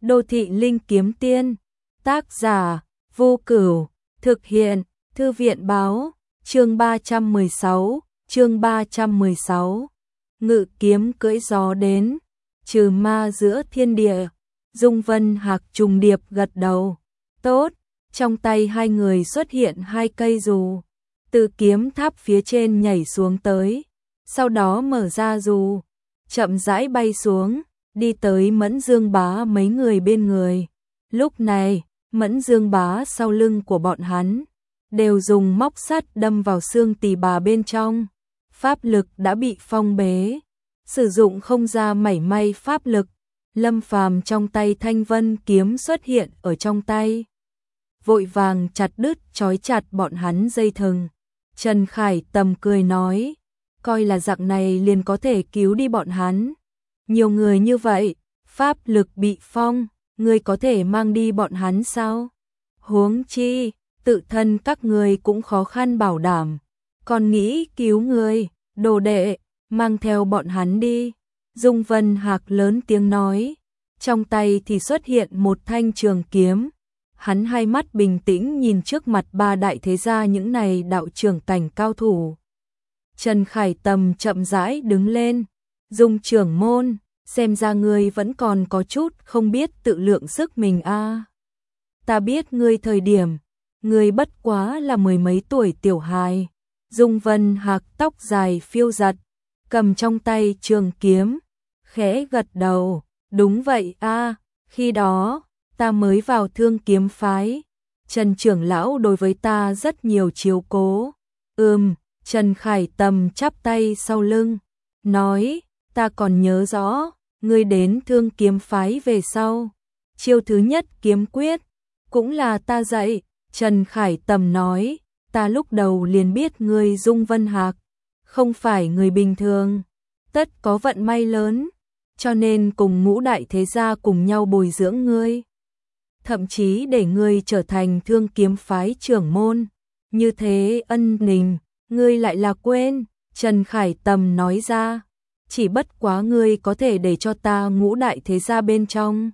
Đô thị linh kiếm tiên. Tác giả Vô Cửu. Thực hiện Thư viện báo. Chương 316. Ngự kiếm cưỡi gió đến, trừ ma giữa thiên địa. Dung Vân Hạc trùng điệp gật đầu. Tốt. Trong tay hai người xuất hiện hai cây dù, từ kiếm tháp phía trên nhảy xuống tới, sau đó mở ra dù, chậm rãi bay xuống, đi tới Mẫn Dương Bá mấy người bên người. Lúc này, Mẫn Dương Bá sau lưng của bọn hắn đều dùng móc sắt đâm vào xương tỳ bà bên trong. Pháp lực đã bị phong bế, sử dụng không ra mảy may pháp lực. Lâm Phàm trong tay Thanh Vân kiếm xuất hiện ở trong tay, vội vàng chặt đứt trói chặt bọn hắn dây thừng. Trần Khải Tầm cười nói, coi là dạng này liền có thể cứu đi bọn hắn. Nhiều người như vậy, pháp lực bị phong, ngươi có thể mang đi bọn hắn sao? Huống chi, tự thân các ngươi cũng khó khăn bảo đảm, còn nghĩ cứu ngươi, đồ đệ, mang theo bọn hắn đi. Dung Vân Hạc lớn tiếng nói, trong tay thì xuất hiện một thanh trường kiếm. Hắn hai mắt bình tĩnh nhìn trước mặt ba đại thế gia những này đạo trưởng cảnh cao thủ. Trần Khải Tầm chậm rãi đứng lên, Dung trưởng môn, xem ra ngươi vẫn còn có chút không biết tự lượng sức mình a. Ta biết ngươi thời điểm, ngươi bất quá là mười mấy tuổi tiểu hài. Dung Vân Hạc tóc dài phiêu giật, cầm trong tay trường kiếm, khẽ gật đầu, đúng vậy a, khi đó ta mới vào Thương Kiếm phái, Trần trưởng lão đối với ta rất nhiều chiếu cố. Trần Khải Tầm chắp tay sau lưng, nói, ta còn nhớ rõ, ngươi đến Thương Kiếm phái về sau, chiêu thứ nhất kiếm quyết, cũng là ta dạy. Trần Khải Tầm nói, ta lúc đầu liền biết ngươi Dung Vân Hạc không phải người bình thường, tất có vận may lớn, cho nên cùng ngũ đại thế gia cùng nhau bồi dưỡng ngươi, thậm chí để ngươi trở thành Thương Kiếm phái trưởng môn. Như thế ân tình, ngươi lại là quên. Trần Khải Tầm nói ra, chỉ bất quá ngươi có thể để cho ta ngũ đại thế gia bên trong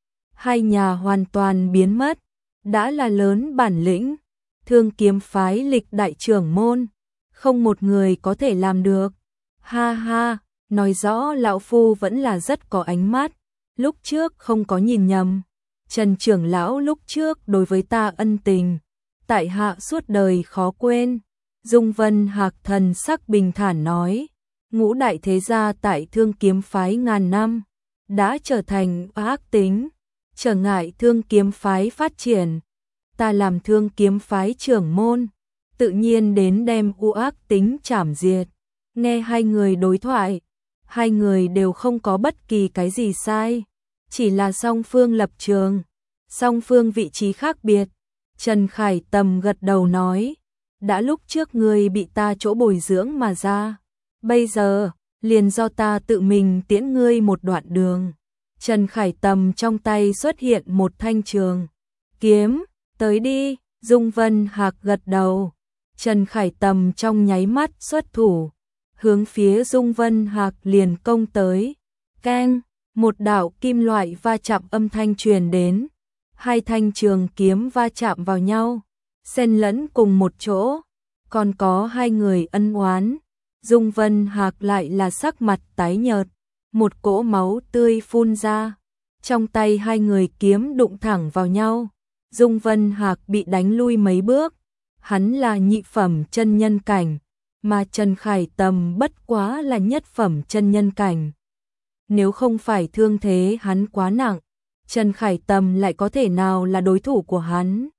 hai nhà hoàn toàn biến mất, đã là lớn bản lĩnh. Thương Kiếm phái lịch đại trưởng môn, không một người có thể làm được. Ha ha, nói rõ lão phu vẫn là rất có ánh mắt, lúc trước không có nhìn nhầm. Trần trưởng lão lúc trước đối với ta ân tình, tại hạ suốt đời khó quên. Dung Vân Hạc thần sắc bình thản nói, ngũ đại thế gia tại Thương Kiếm phái ngàn năm, đã trở thành ác tính, trở ngại Thương Kiếm phái phát triển. Ta làm Thương Kiếm phái trưởng môn, tự nhiên đến đem u ác tính chảm diệt. Nghe hai người đối thoại, hai người đều không có bất kỳ cái gì sai, chỉ là song phương lập trường, song phương vị trí khác biệt. Trần Khải Tầm gật đầu nói, đã lúc trước ngươi bị ta chỗ bồi dưỡng mà ra, bây giờ liền do ta tự mình tiễn ngươi một đoạn đường. Trần Khải Tầm trong tay xuất hiện một thanh trường kiếm, tới đi. Dung Vân Hạc gật đầu, Trần Khải Tầm trong nháy mắt xuất thủ, hướng phía Dung Vân Hạc liền công tới. Keng, một đạo kim loại va chạm âm thanh truyền đến, hai thanh trường kiếm va chạm vào nhau, xen lẫn cùng một chỗ, còn có hai người ân oán. Dung Vân Hạc lại là sắc mặt tái nhợt, một cỗ máu tươi phun ra, trong tay hai người kiếm đụng thẳng vào nhau. Dung Vân Hạc bị đánh lui mấy bước, hắn là nhị phẩm chân nhân cảnh, mà Trần Khải Tầm bất quá là nhất phẩm chân nhân cảnh. Nếu không phải thương thế hắn quá nặng, Trần Khải Tầm lại có thể nào là đối thủ của hắn.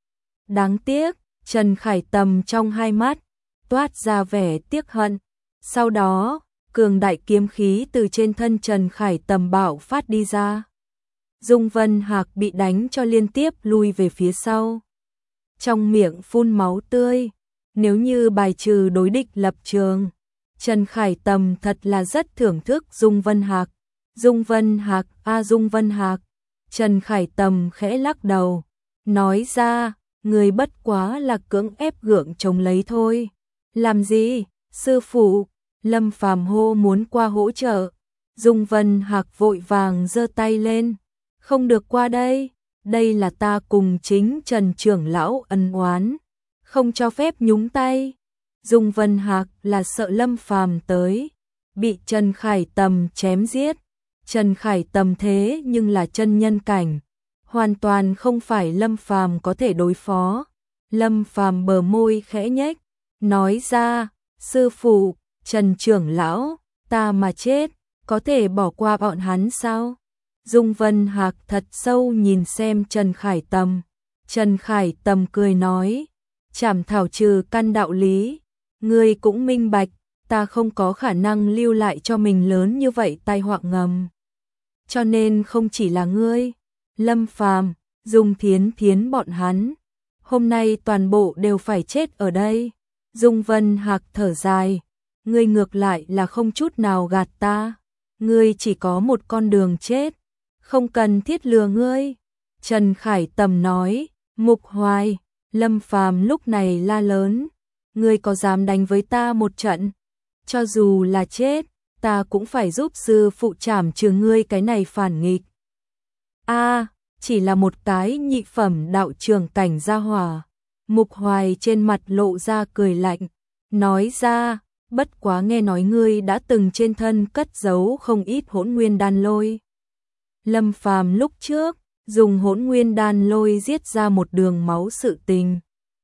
Đáng tiếc, Trần Khải Tầm trong hai mắt toát ra vẻ tiếc hận. Sau đó, cường đại kiếm khí từ trên thân Trần Khải Tầm bạo phát đi ra. Dung Vân Hạc bị đánh cho liên tiếp lui về phía sau, trong miệng phun máu tươi. Nếu như bài trừ đối địch lập trường, Trần Khải Tầm thật là rất thưởng thức Dung Vân Hạc. Dung Vân Hạc, Dung Vân Hạc. Trần Khải Tầm khẽ lắc đầu, nói ra, người bất quá là cưỡng ép gượng chống lấy thôi. Làm gì, sư phụ? Lâm Phàm hô muốn qua hỗ trợ. Dung Vân Hạc vội vàng giơ tay lên, không được qua đây, đây là ta cùng chính Trần trưởng lão ân oán, không cho phép nhúng tay. Dung Vân Hạc là sợ Lâm Phàm tới, bị Trần Khải Tầm chém giết. Trần Khải Tầm thế nhưng là chân nhân cảnh, hoàn toàn không phải Lâm Phàm có thể đối phó. Lâm Phàm bờ môi khẽ nhếch, nói ra, sư phụ, Trần trưởng lão, ta mà chết, có thể bỏ qua bọn hắn sao? Dung Vân Hạc thật sâu nhìn xem Trần Khải Tầm. Trần Khải Tầm cười nói, chảm thảo trừ căn đạo lý, ngươi cũng minh bạch, ta không có khả năng lưu lại cho mình lớn như vậy tai họa ngầm. Cho nên không chỉ là ngươi, Lâm Phàm, Dung Thiến Thiến bọn hắn, hôm nay toàn bộ đều phải chết ở đây. Dung Vân Hạc thở dài, ngươi ngược lại là không chút nào gạt ta, ngươi chỉ có một con đường chết, không cần thiết lừa ngươi. Trần Khải Tầm nói, Mục Hoài, Lâm Phàm lúc này la lớn, ngươi có dám đánh với ta một trận? Cho dù là chết, ta cũng phải giúp sư phụ trảm trừ ngươi cái này phản nghịch. A, chỉ là một cái nhị phẩm đạo trường cảnh gia hỏa. Mục Hoài trên mặt lộ ra cười lạnh, nói ra, bất quá nghe nói ngươi đã từng trên thân cất giấu không ít hỗn nguyên đan lôi. Lâm Phàm lúc trước, dùng hỗn nguyên đan lôi giết ra một đường máu sự tình.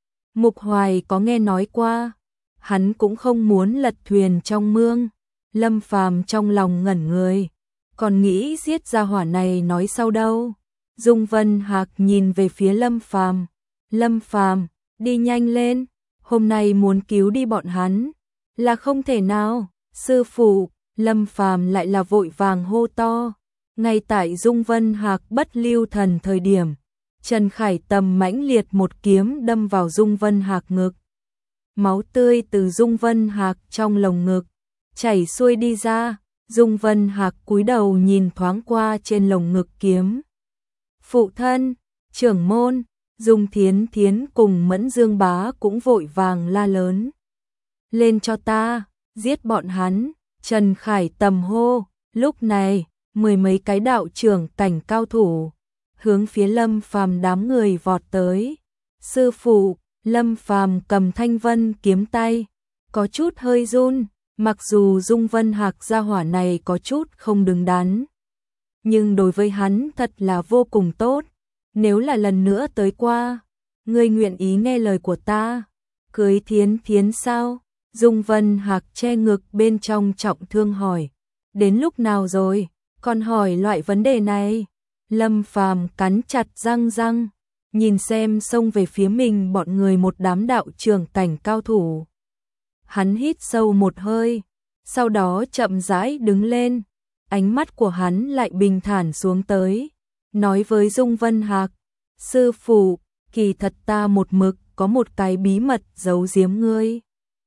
Mục Hoài có nghe nói qua, hắn cũng không muốn lật thuyền trong mương. Lâm Phàm trong lòng ngẩn người, còn nghĩ giết ra hỏa này nói sau đâu. Dung Vân Hạc nhìn về phía Lâm Phàm, Lâm Phàm, đi nhanh lên, hôm nay muốn cứu đi bọn hắn, là không thể nào, sư phụ. Lâm Phàm lại là vội vàng hô to. Ngay tại Dung Vân Hạc bất lưu thần thời điểm, Trần Khải Tầm mãnh liệt một kiếm đâm vào Dung Vân Hạc ngực. Máu tươi từ Dung Vân Hạc trong lồng ngực chảy xuôi đi ra. Dung Vân Hạc cúi đầu nhìn thoáng qua trên lồng ngực kiếm. Phụ thân, trưởng môn, Dung Thiến Thiến cùng Mẫn Dương Bá cũng vội vàng la lớn. Lên cho ta, giết bọn hắn. Trần Khải Tầm hô. Lúc này, mười mấy cái đạo trưởng cảnh cao thủ hướng phía Lâm Phàm đám người vọt tới. Sư phụ, Lâm Phàm cầm thanh vân kiếm tay, có chút hơi run, mặc dù Dung Vân Hạc gia hỏa này có chút không đứng đắn, nhưng đối với hắn thật là vô cùng tốt. Nếu là lần nữa tới qua, ngươi nguyện ý nghe lời của ta, cưới Thiến Thiến sao? Dung Vân Hạc che ngực bên trong trọng thương hỏi. Đến lúc nào rồi, còn hỏi loại vấn đề này? Lâm Phàm cắn chặt răng, nhìn xem xông về phía mình bọn người một đám đạo trưởng cảnh cao thủ. Hắn hít sâu một hơi, sau đó chậm rãi đứng lên, ánh mắt của hắn lại bình thản xuống tới, nói với Dung Vân Hạc, sư phụ, kỳ thật ta một mực có một cái bí mật giấu giếm ngươi.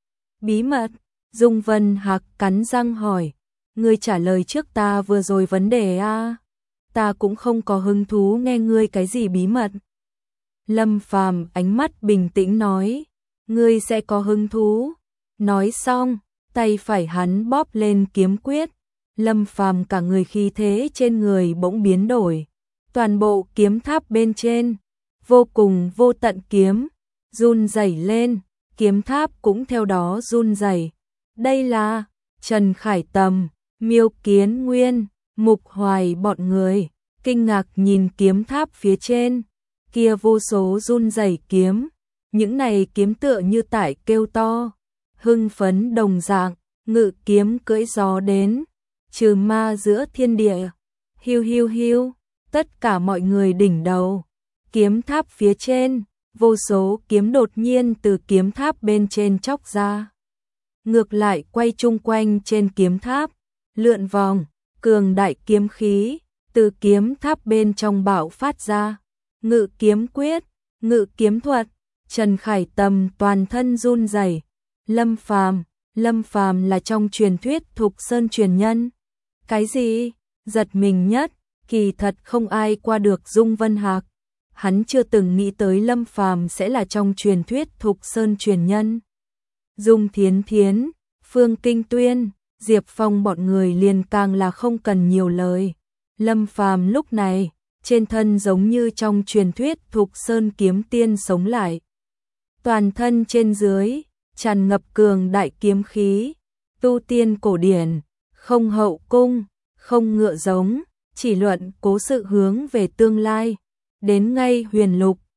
Bí mật? Dung Vân Hạc cắn răng hỏi, ngươi trả lời trước ta vừa rồi vấn đề a. Ta cũng không có hứng thú nghe ngươi cái gì bí mật. Lâm Phàm ánh mắt bình tĩnh nói, ngươi sẽ có hứng thú. Nói xong, tay phải hắn bóp lên kiếm quyết. Lâm Phàm cả người khí thế trên người bỗng biến đổi. Toàn bộ kiếm tháp bên trên, vô cùng vô tận kiếm, run rẩy lên, kiếm tháp cũng theo đó run rẩy. Đây là Trần Khải Tầm, Miêu Kiến Nguyên, Mục Hoài bọn người, kinh ngạc nhìn kiếm tháp phía trên, kia vô số run rẩy kiếm, những này kiếm tựa như tại kêu to, hưng phấn đồng dạng, ngự kiếm cưỡi gió đến, trừ ma giữa thiên địa, hiu hiu hiu, tất cả mọi người đỉnh đầu, kiếm tháp phía trên, vô số kiếm đột nhiên từ kiếm tháp bên trên chóc ra, ngược lại quay chung quanh trên kiếm tháp, lượn vòng, cường đại kiếm khí từ kiếm tháp bên trong bạo phát ra, ngự kiếm quyết, ngự kiếm thuật. Trần Khải Tầm toàn thân run rẩy. Lâm Phàm là trong truyền thuyết Thục Sơn truyền nhân. Cái gì? Giật mình nhất, kỳ thật không ai qua được Dung Vân Hạc. Hắn chưa từng nghĩ tới Lâm Phàm sẽ là trong truyền thuyết Thục Sơn truyền nhân. Dung Thiến Thiến, Phương Kinh Tuyên, Diệp Phong bọn người liền càng là không cần nhiều lời. Lâm Phàm lúc này trên thân giống như trong truyền thuyết Thục Sơn kiếm tiên sống lại. Toàn thân trên dưới, tràn ngập cường đại kiếm khí, tu tiên cổ điển, không hậu cung, không ngựa giống, chỉ luận cố sự hướng về tương lai, đến ngay huyền lục,